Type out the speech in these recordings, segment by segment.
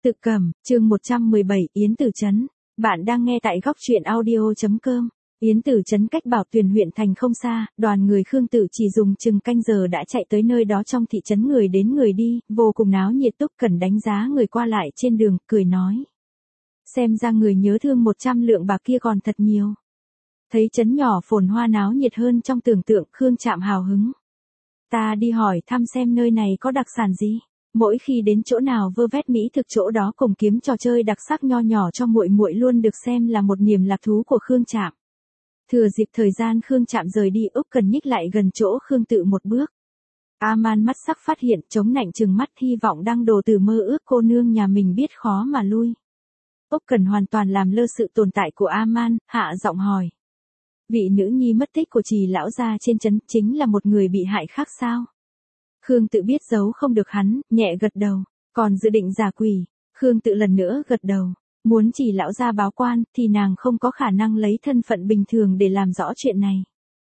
Tự Cẩm, chương 117, Yến Tử Trấn. Bạn đang nghe tại góc truyện audio.com. Yến Tử Trấn cách Bảo Tuyền huyện thành không xa, đoàn người Khương Tự chỉ dùng chừng canh giờ đã chạy tới nơi đó. Trong thị trấn người đến người đi, vô cùng náo nhiệt. Túc Cẩn đánh giá người qua lại trên đường, cười nói. Xem ra người nhớ thương 100 lượng bạc kia còn thật nhiều. Thấy trấn nhỏ phồn hoa náo nhiệt hơn trong tưởng tượng, Khương Trạm hào hứng. Ta đi hỏi thăm xem nơi này có đặc sản gì. Mỗi khi đến chỗ nào vơ vét mỹ thực chỗ đó cùng kiếm trò chơi đặc sắc nho nhỏ cho muội muội luôn được xem là một niềm lạc thú của Khương Trạm. Thừa dịp thời gian Khương Trạm rời đi, Úc Cần nhích lại gần chỗ Khương Tự một bước. A-man mắt sắc phát hiện, chống nạnh trừng mắt, hy vọng đang đồ từ mơ ước cô nương nhà mình biết khó mà lui. Úc Cần hoàn toàn làm lơ sự tồn tại của A-man, hạ giọng hỏi. Vị nữ nhi mất tích của Trì lão gia trên trấn chính là một người bị hại khác sao? Khương Tự biết giấu không được hắn, nhẹ gật đầu. Còn dự định giả quỷ. Khương Tự lần nữa gật đầu. Muốn Trì lão gia báo quan thì nàng không có khả năng lấy thân phận bình thường để làm rõ chuyện này.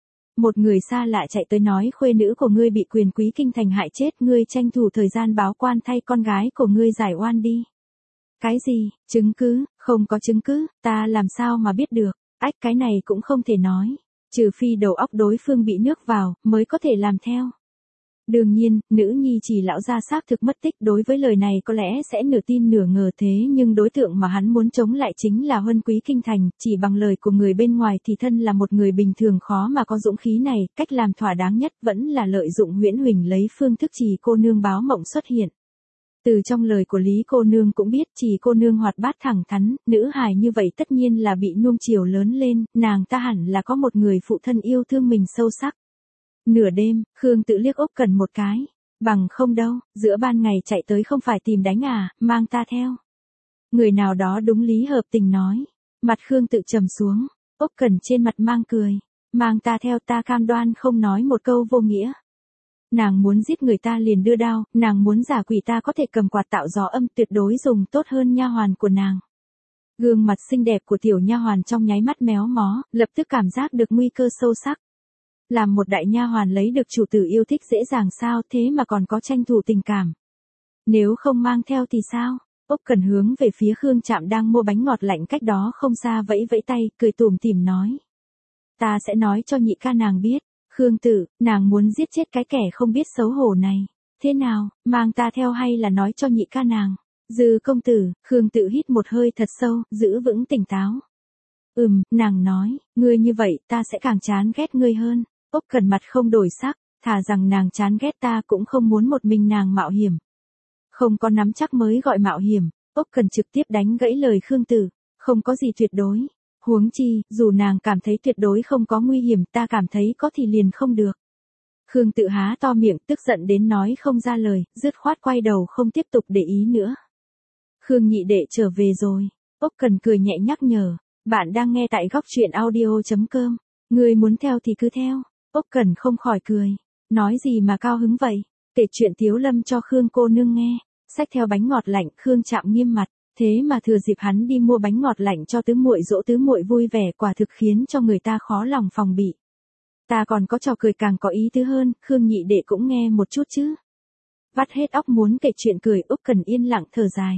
Một người xa lạ chạy tới nói khuê nữ của ngươi bị quyền quý kinh thành hại chết, ngươi tranh thủ thời gian báo quan thay con gái của ngươi giải oan đi. Cái gì? Chứng cứ? Không có chứng cứ, ta làm sao mà biết được? Ách, cái này cũng không thể nói. Trừ phi đầu óc đối phương bị nước vào, mới có thể làm theo. Đương nhiên, nữ nhi Trì lão gia xác thực mất tích, đối với lời này có lẽ sẽ nửa tin nửa ngờ, thế nhưng đối tượng mà hắn muốn chống lại chính là huân quý kinh thành, chỉ bằng lời của người bên ngoài thì thân là một người bình thường khó mà có dũng khí này, cách làm thỏa đáng nhất vẫn là lợi dụng Huyễn Huỳnh lấy phương thức Trì cô nương báo mộng xuất hiện. Từ trong lời của Lý cô nương cũng biết Trì cô nương hoạt bát thẳng thắn, nữ hài như vậy tất nhiên là bị nuông chiều lớn lên, nàng ta hẳn là có một người phụ thân yêu thương mình sâu sắc. Nửa đêm, Khương Tự liếc Úc Cần một cái. Bằng không đâu, giữa ban ngày chạy tới không phải tìm đánh à, mang ta theo. Người nào đó đúng lý hợp tình nói. Mặt Khương Tự trầm xuống, Úc Cần trên mặt mang cười. Mang ta theo, ta cam đoan không nói một câu vô nghĩa. Nàng muốn giết người ta liền đưa đao, nàng muốn giả quỷ ta có thể cầm quạt tạo gió âm, tuyệt đối dùng tốt hơn nha hoàn của nàng. Gương mặt xinh đẹp của tiểu nha hoàn trong nháy mắt méo mó, lập tức cảm giác được nguy cơ sâu sắc. Làm một đại nha hoàn lấy được chủ tử yêu thích dễ dàng sao, thế mà còn có tranh thủ tình cảm. Nếu không mang theo thì sao? Úc Cần hướng về phía Khương Trạm đang mua bánh ngọt lạnh cách đó không xa vẫy vẫy tay, cười tủm tỉm nói. Ta sẽ nói cho nhị ca nàng biết. Khương Tự, nàng muốn giết chết cái kẻ không biết xấu hổ này. Thế nào, mang ta theo hay là nói cho nhị ca nàng? Dư công tử, Khương Tự hít một hơi thật sâu, giữ vững tỉnh táo. Nàng nói, ngươi như vậy ta sẽ càng chán ghét ngươi hơn. Úc Cần mặt không đổi sắc, thà rằng nàng chán ghét ta cũng không muốn một mình nàng mạo hiểm. Không có nắm chắc mới gọi mạo hiểm. Úc Cần trực tiếp đánh gãy lời Khương Tự, không có gì tuyệt đối. Huống chi, dù nàng cảm thấy tuyệt đối không có nguy hiểm, ta cảm thấy có thì liền không được. Khương Tự há to miệng, tức giận đến nói không ra lời, dứt khoát quay đầu không tiếp tục để ý nữa. Khương nhị đệ trở về rồi. Úc Cần cười nhẹ nhắc nhở. Bạn đang nghe tại góc truyện audio.com. Ngươi muốn theo thì cứ theo. Úc Cần không khỏi cười. Nói gì mà cao hứng vậy? Kể chuyện Tiếu Lâm cho Khương cô nương nghe. Xách theo bánh ngọt lạnh, Khương Trạm nghiêm mặt. Thế mà thừa dịp hắn đi mua bánh ngọt lạnh cho tứ muội dỗ tứ muội vui vẻ, quả thực khiến cho người ta khó lòng phòng bị. Ta còn có trò cười càng có ý tứ hơn, Khương nhị đệ cũng nghe một chút chứ. Vắt hết óc muốn kể chuyện cười, Úc Cần yên lặng thở dài.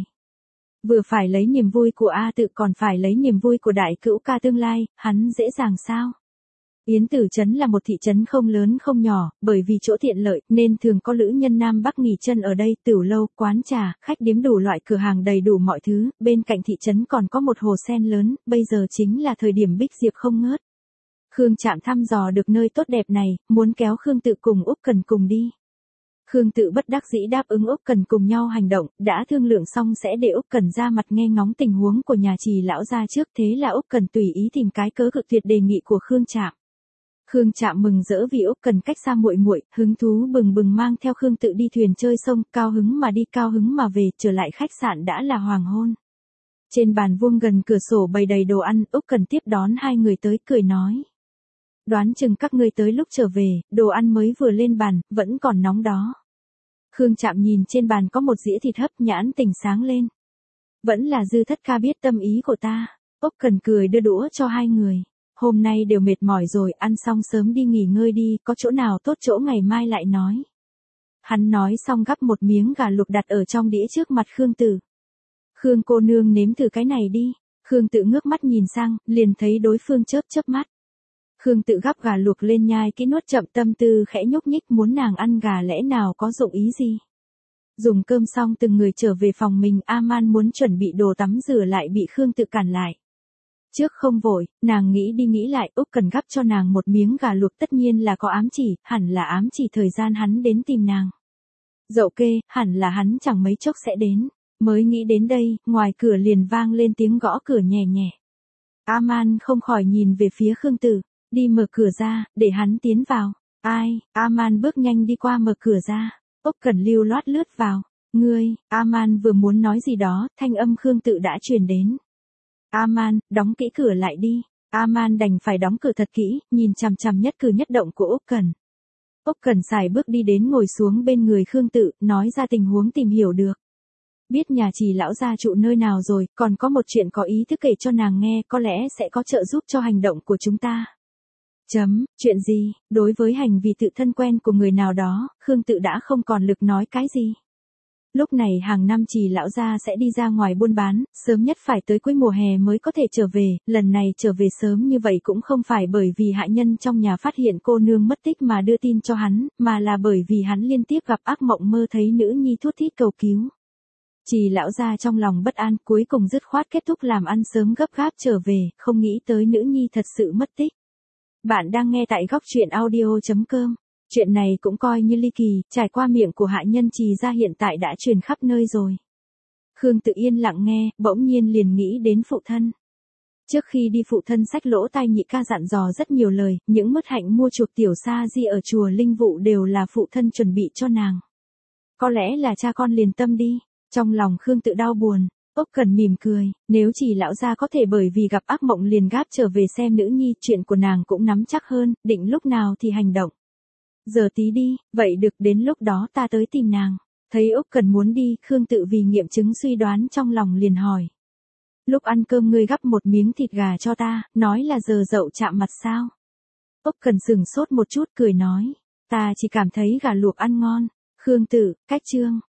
Vừa phải lấy niềm vui của A Tự còn phải lấy niềm vui của đại cữu ca tương lai, hắn dễ dàng sao? Yến Tử Trấn là một thị trấn không lớn không nhỏ, bởi vì chỗ tiện lợi nên thường có lữ nhân Nam Bắc nghỉ chân ở đây, tửu lâu, quán trà, khách điếm đủ loại cửa hàng đầy đủ mọi thứ, bên cạnh thị trấn còn có một hồ sen lớn, bây giờ chính là thời điểm bích diệp không ngớt. Khương Trạm thăm dò được nơi tốt đẹp này, muốn kéo Khương Tự cùng Úc Cần cùng đi. Khương Tự bất đắc dĩ đáp ứng Úc Cần cùng nhau hành động, đã thương lượng xong sẽ để Úc Cần ra mặt nghe ngóng tình huống của nhà Trì lão gia trước, thế là Úc Cần tùy ý tìm cái cớ cự tuyệt đề nghị của Khương Trạm. Khương Trạm mừng rỡ vì Úc Cần cách xa muội muội, hứng thú bừng bừng mang theo Khương Tự đi thuyền chơi sông, cao hứng mà đi cao hứng mà về, trở lại khách sạn đã là hoàng hôn. Trên bàn vuông gần cửa sổ bày đầy đồ ăn, Úc Cần tiếp đón hai người tới, cười nói. Đoán chừng các ngươi tới lúc trở về, đồ ăn mới vừa lên bàn, vẫn còn nóng đó. Khương Trạm nhìn trên bàn có một dĩa thịt hấp, nhãn tình sáng lên. Vẫn là Dư thất ca biết tâm ý của ta. Úc Cần cười đưa đũa cho hai người. Hôm nay đều mệt mỏi rồi, ăn xong sớm đi nghỉ ngơi đi, có chỗ nào tốt chỗ ngày mai lại nói. Hắn nói xong gắp một miếng gà luộc đặt ở trong đĩa trước mặt Khương Tự. Khương cô nương nếm thử cái này đi. Khương Tự ngước mắt nhìn sang, liền thấy đối phương chớp chớp mắt. Khương Tự gắp gà luộc lên nhai kỹ nuốt chậm, tâm tư khẽ nhúc nhích, muốn nàng ăn gà lẽ nào có dụng ý gì. Dùng cơm xong từng người trở về phòng mình, A-man muốn chuẩn bị đồ tắm rửa lại bị Khương Tự cản lại. Trước không vội, nàng nghĩ đi nghĩ lại, Úc Cần gắp cho nàng một miếng gà luộc tất nhiên là có ám chỉ, hẳn là ám chỉ thời gian hắn đến tìm nàng. Dậu kê, hẳn là hắn chẳng mấy chốc sẽ đến. Mới nghĩ đến đây, ngoài cửa liền vang lên tiếng gõ cửa nhẹ nhẹ. A-man không khỏi nhìn về phía Khương Tự, đi mở cửa ra, để hắn tiến vào. Ai? A-man bước nhanh đi qua mở cửa ra. Úc Cần lưu loát lướt vào. Ngươi, A-man vừa muốn nói gì đó, thanh âm Khương Tự đã truyền đến. A-man, đóng kỹ cửa lại đi. A-man đành phải đóng cửa thật kỹ, nhìn chằm chằm nhất cử nhất động của Úc Cần. Úc Cần xài bước đi đến ngồi xuống bên người Khương Tự, nói ra tình huống tìm hiểu được. Biết nhà Trì lão gia trụ nơi nào rồi, còn có một chuyện có ý thức kể cho nàng nghe, có lẽ sẽ có trợ giúp cho hành động của chúng ta. Chuyện gì? Đối với hành vi tự thân quen của người nào đó, Khương Tự đã không còn lực nói cái gì. Lúc này hàng năm Trì lão gia sẽ đi ra ngoài buôn bán, sớm nhất phải tới cuối mùa hè mới có thể trở về, lần này trở về sớm như vậy cũng không phải bởi vì hạ nhân trong nhà phát hiện cô nương mất tích mà đưa tin cho hắn, mà là bởi vì hắn liên tiếp gặp ác mộng mơ thấy nữ nhi thút thít cầu cứu. Trì lão gia trong lòng bất an, cuối cùng dứt khoát kết thúc làm ăn sớm gấp gáp trở về, không nghĩ tới nữ nhi thật sự mất tích. Bạn đang nghe tại góc truyện audio.com. Chuyện này cũng coi như ly kỳ, trải qua miệng của hạ nhân Trì gia hiện tại đã truyền khắp nơi rồi. Khương Tự yên lặng nghe, bỗng nhiên liền nghĩ đến phụ thân. Trước khi đi phụ thân xách lỗ tai nhị ca dặn dò rất nhiều lời, những mứt hạnh mua chuộc tiểu sa di ở chùa Linh Vụ đều là phụ thân chuẩn bị cho nàng. Có lẽ là cha con liền tâm đi. Trong lòng Khương Tự đau buồn, Úc Cần mỉm cười, nếu Trì lão gia có thể bởi vì gặp ác mộng liền gáp trở về xem nữ nhi, chuyện của nàng cũng nắm chắc hơn, định lúc nào thì hành động. Giờ tí đi, vậy được, đến lúc đó ta tới tìm nàng. Thấy Úc Cần muốn đi, Khương Tự vì nghiệm chứng suy đoán trong lòng liền hỏi. Lúc ăn cơm ngươi gắp một miếng thịt gà cho ta, nói là giờ dậu chạm mặt sao? Úc Cần sừng sốt một chút cười nói, ta chỉ cảm thấy gà luộc ăn ngon. Khương Tự, cách chương.